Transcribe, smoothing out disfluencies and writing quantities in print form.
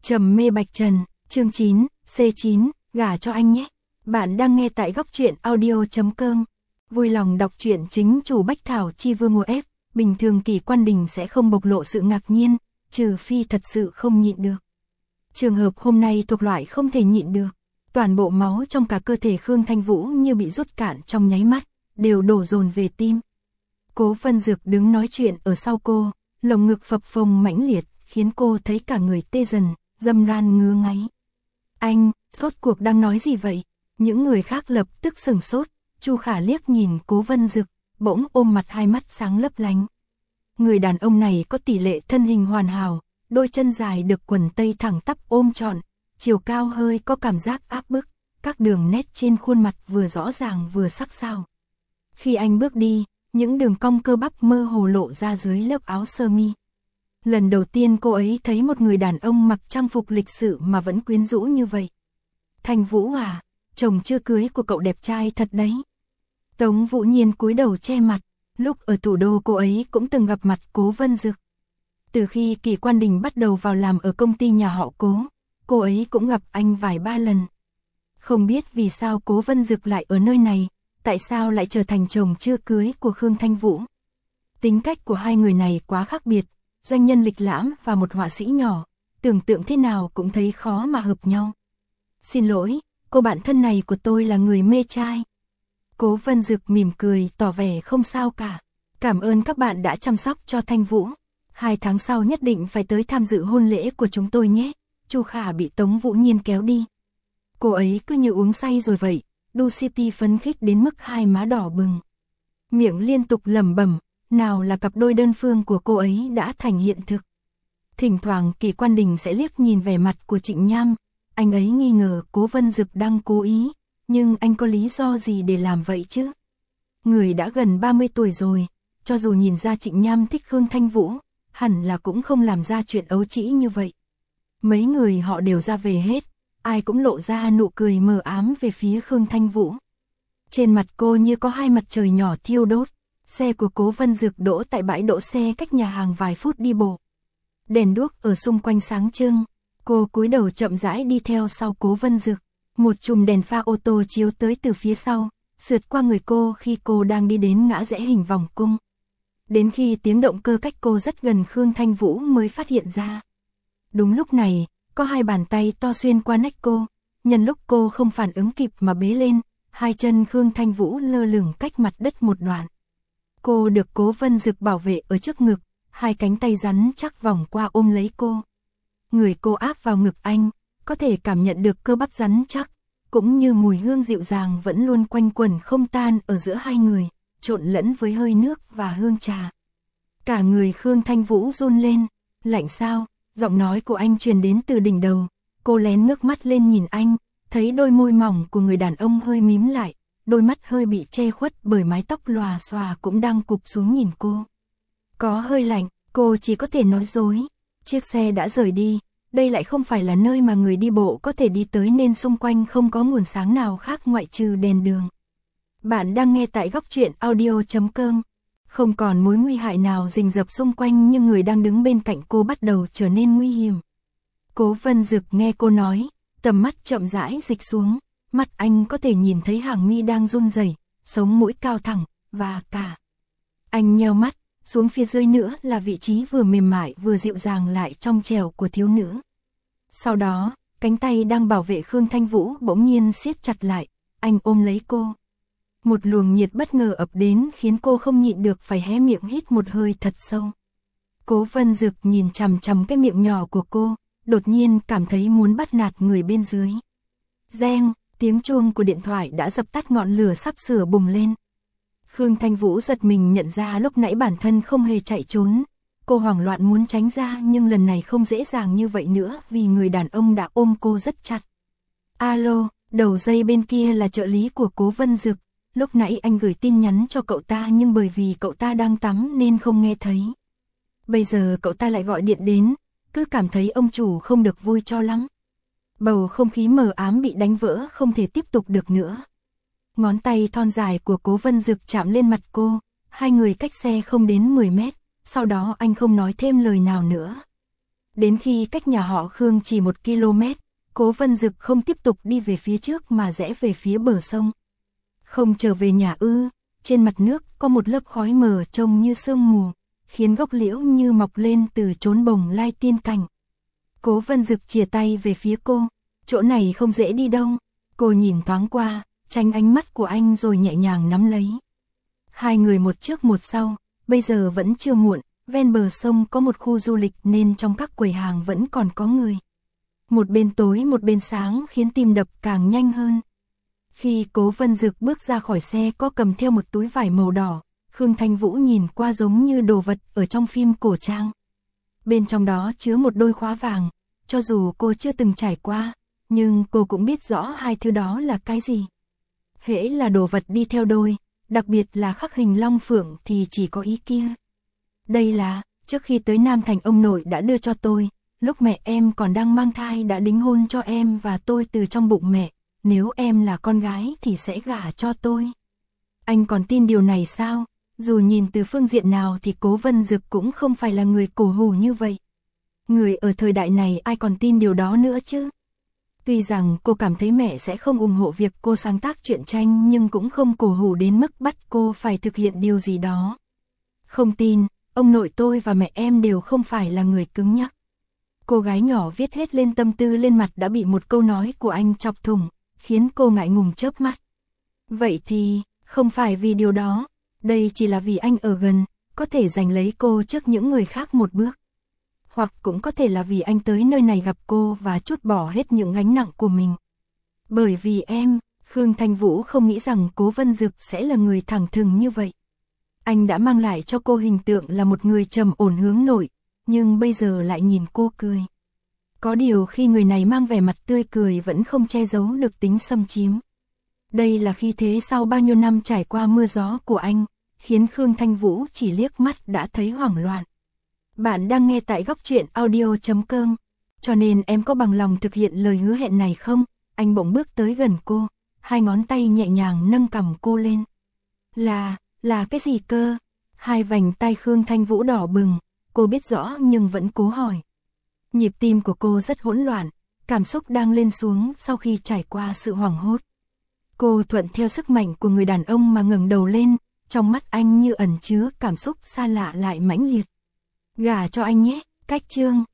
Trầm mê Bạch Trần, chương 9, C9, gả cho anh nhé. Bạn đang nghe tại góc truyện audio.com. Vui lòng đọc truyện chính chủ Bách Thảo Chi Vương mùa F. Bình thường Kỳ Quan Đình sẽ không bộc lộ sự ngạc nhiên, trừ phi thật sự không nhịn được. Trường hợp hôm nay thuộc loại không thể nhịn được. Toàn bộ máu trong cả cơ thể Khương Thanh Vũ như bị rút cạn trong nháy mắt, đều đổ dồn về tim. Cố Vân Dược đứng nói chuyện ở sau cô, lồng ngực phập phồng mãnh liệt, khiến cô thấy cả người tê dần, dâm ran ngứa ngáy. Anh, rốt cuộc đang nói gì vậy? Những người khác lập tức sửng sốt, Chu Khả liếc nhìn Cố Vân Dực, bỗng ôm mặt, hai mắt sáng lấp lánh. Người đàn ông này có tỷ lệ thân hình hoàn hảo, đôi chân dài được quần tây thẳng tắp ôm trọn, chiều cao hơi có cảm giác áp bức, các đường nét trên khuôn mặt vừa rõ ràng vừa sắc sảo. Khi anh bước đi, những đường cong cơ bắp mơ hồ lộ ra dưới lớp áo sơ mi. Lần đầu tiên cô ấy thấy một người đàn ông mặc trang phục lịch sự mà vẫn quyến rũ như vậy. Thanh Vũ à, chồng chưa cưới của cậu đẹp trai thật đấy. Tống Vũ Nhiên cúi đầu che mặt, lúc ở thủ đô cô ấy cũng từng gặp mặt Cố Vân Dực. Từ khi Kỳ Quan Đình bắt đầu vào làm ở công ty nhà họ Cố, cô ấy cũng gặp anh vài ba lần. Không biết vì sao Cố Vân Dực lại ở nơi này, tại sao lại trở thành chồng chưa cưới của Khương Thanh Vũ. Tính cách của hai người này quá khác biệt, doanh nhân lịch lãm và một họa sĩ nhỏ, tưởng tượng thế nào cũng thấy khó mà hợp nhau. Xin lỗi, cô bạn thân này của tôi là người mê trai. Cố Vân Dực mỉm cười tỏ vẻ không sao cả. Cảm ơn các bạn đã chăm sóc cho Thanh Vũ. 2 tháng sau nhất định phải tới tham dự hôn lễ của chúng tôi nhé. Chu Khả bị Tống Vũ Nhiên kéo đi. Cô ấy cứ như uống say rồi vậy, đu CP phấn khích đến mức hai má đỏ bừng. Miệng liên tục lẩm bẩm, nào là cặp đôi đơn phương của cô ấy đã thành hiện thực. Thỉnh thoảng Kỳ Quan Đình sẽ liếc nhìn vẻ mặt của Trịnh Nham, anh ấy nghi ngờ Cố Vân Dực đang cố ý, nhưng anh có lý do gì để làm vậy chứ? Người đã gần 30 tuổi rồi, cho dù nhìn ra Trịnh Nham thích Khương Thanh Vũ, hẳn là cũng không làm ra chuyện ấu trĩ như vậy. Mấy người họ đều ra về hết, ai cũng lộ ra nụ cười mờ ám về phía Khương Thanh Vũ. Trên mặt cô như có hai mặt trời nhỏ thiêu đốt. Xe của Cố Vân Dực đỗ tại bãi đỗ xe cách nhà hàng vài phút đi bộ. Đèn đuốc ở xung quanh sáng trưng, cô cúi đầu chậm rãi đi theo sau Cố Vân Dực. Một chùm đèn pha ô tô chiếu tới từ phía sau, sượt qua người cô khi cô đang đi đến ngã rẽ hình vòng cung. Đến khi tiếng động cơ cách cô rất gần Khương Thanh Vũ mới phát hiện ra. Đúng lúc này, có hai bàn tay to xuyên qua nách cô, nhân lúc cô không phản ứng kịp mà bế lên, hai chân Khương Thanh Vũ lơ lửng cách mặt đất một đoạn. Cô được Cố Vân Dực bảo vệ ở trước ngực, hai cánh tay rắn chắc vòng qua ôm lấy cô. Người cô áp vào ngực anh, có thể cảm nhận được cơ bắp rắn chắc, cũng như mùi hương dịu dàng vẫn luôn quanh quẩn không tan ở giữa hai người, trộn lẫn với hơi nước và hương trà. Cả người Khương Thanh Vũ run lên, lạnh sao, giọng nói của anh truyền đến từ đỉnh đầu. Cô lén ngước mắt lên nhìn anh, thấy đôi môi mỏng của người đàn ông hơi mím lại. Đôi mắt hơi bị che khuất bởi mái tóc lòa xòa cũng đang cụp xuống nhìn cô. Có hơi lạnh, cô chỉ có thể nói dối. Chiếc xe đã rời đi, đây lại không phải là nơi mà người đi bộ có thể đi tới nên xung quanh không có nguồn sáng nào khác ngoại trừ đèn đường. Bạn đang nghe tại góc truyện audio.com. Không còn mối nguy hại nào rình rập xung quanh nhưng người đang đứng bên cạnh cô bắt đầu trở nên nguy hiểm. Cố Vân Dực nghe cô nói, tầm mắt chậm rãi dịch xuống. Mắt anh có thể nhìn thấy hàng mi đang run rẩy, sống mũi cao thẳng, và cả. Anh nheo mắt, xuống phía dưới nữa là vị trí vừa mềm mại vừa dịu dàng lại trong trẻo của thiếu nữ. Sau đó, cánh tay đang bảo vệ Khương Thanh Vũ bỗng nhiên siết chặt lại, anh ôm lấy cô. Một luồng nhiệt bất ngờ ập đến khiến cô không nhịn được phải hé miệng hít một hơi thật sâu. Cố Vân Dực nhìn chằm chằm cái miệng nhỏ của cô, đột nhiên cảm thấy muốn bắt nạt người bên dưới. Reng. Tiếng chuông của điện thoại đã dập tắt ngọn lửa sắp sửa bùng lên. Khương Thanh Vũ giật mình nhận ra lúc nãy bản thân không hề chạy trốn. Cô hoảng loạn muốn tránh ra nhưng lần này không dễ dàng như vậy nữa vì người đàn ông đã ôm cô rất chặt. Alo, đầu dây bên kia là trợ lý của Cố Vân Dực. Lúc nãy anh gửi tin nhắn cho cậu ta nhưng bởi vì cậu ta đang tắm nên không nghe thấy. Bây giờ cậu ta lại gọi điện đến, cứ cảm thấy ông chủ không được vui cho lắm. Bầu không khí mờ ám bị đánh vỡ không thể tiếp tục được nữa. Ngón tay thon dài của Cố Vân Dực chạm lên mặt cô, hai người cách xe không đến 10 mét, sau đó anh không nói thêm lời nào nữa. Đến khi cách nhà họ Khương chỉ 1 km, Cố Vân Dực không tiếp tục đi về phía trước mà rẽ về phía bờ sông. Không trở về nhà ư? Trên mặt nước có một lớp khói mờ trông như sương mù, khiến gốc liễu như mọc lên từ chốn bồng lai tiên cảnh. Cố Vân Dực chìa tay về phía cô, chỗ này không dễ đi đâu. Cô nhìn thoáng qua, tránh ánh mắt của anh rồi nhẹ nhàng nắm lấy. Hai người một trước một sau, bây giờ vẫn chưa muộn, ven bờ sông có một khu du lịch nên trong các quầy hàng vẫn còn có người. Một bên tối một bên sáng khiến tim đập càng nhanh hơn. Khi Cố Vân Dực bước ra khỏi xe có cầm theo một túi vải màu đỏ, Khương Thanh Vũ nhìn qua giống như đồ vật ở trong phim cổ trang. Bên trong đó chứa một đôi khóa vàng, cho dù cô chưa từng trải qua, nhưng cô cũng biết rõ hai thứ đó là cái gì. Hễ là đồ vật đi theo đôi, đặc biệt là khắc hình long phượng thì chỉ có ý kia. Đây là, trước khi tới Nam Thành ông nội đã đưa cho tôi, lúc mẹ em còn đang mang thai đã đính hôn cho em và tôi từ trong bụng mẹ, nếu em là con gái thì sẽ gả cho tôi. Anh còn tin điều này sao? Dù nhìn từ phương diện nào thì Cố Vân Dực cũng không phải là người cổ hủ như vậy. Người ở thời đại này ai còn tin điều đó nữa chứ? Tuy rằng cô cảm thấy mẹ sẽ không ủng hộ việc cô sáng tác truyện tranh nhưng cũng không cổ hủ đến mức bắt cô phải thực hiện điều gì đó. Không tin, ông nội tôi và mẹ em đều không phải là người cứng nhắc. Cô gái nhỏ viết hết lên tâm tư lên mặt đã bị một câu nói của anh chọc thủng, khiến cô ngại ngùng chớp mắt. Vậy thì, không phải vì điều đó, đây chỉ là vì anh ở gần, có thể giành lấy cô trước những người khác một bước. Hoặc cũng có thể là vì anh tới nơi này gặp cô và trút bỏ hết những gánh nặng của mình. Bởi vì em, Khương Thanh Vũ không nghĩ rằng Cố Vân Dực sẽ là người thẳng thừng như vậy. Anh đã mang lại cho cô hình tượng là một người trầm ổn hướng nội, nhưng bây giờ lại nhìn cô cười. Có điều khi người này mang vẻ mặt tươi cười vẫn không che giấu được tính xâm chiếm. Đây là khí thế sau bao nhiêu năm trải qua mưa gió của anh, khiến Khương Thanh Vũ chỉ liếc mắt đã thấy hoảng loạn. Bạn đang nghe tại góc truyện audio.com, cho nên em có bằng lòng thực hiện lời hứa hẹn này không? Anh bỗng bước tới gần cô, hai ngón tay nhẹ nhàng nâng cằm cô lên. Là cái gì cơ? Hai vành tay Khương Thanh Vũ đỏ bừng, cô biết rõ nhưng vẫn cố hỏi. Nhịp tim của cô rất hỗn loạn, cảm xúc đang lên xuống sau khi trải qua sự hoảng hốt. Cô thuận theo sức mạnh của người đàn ông mà ngẩng đầu lên, trong mắt anh như ẩn chứa cảm xúc xa lạ lại mãnh liệt. Gả cho anh nhé, cách chương.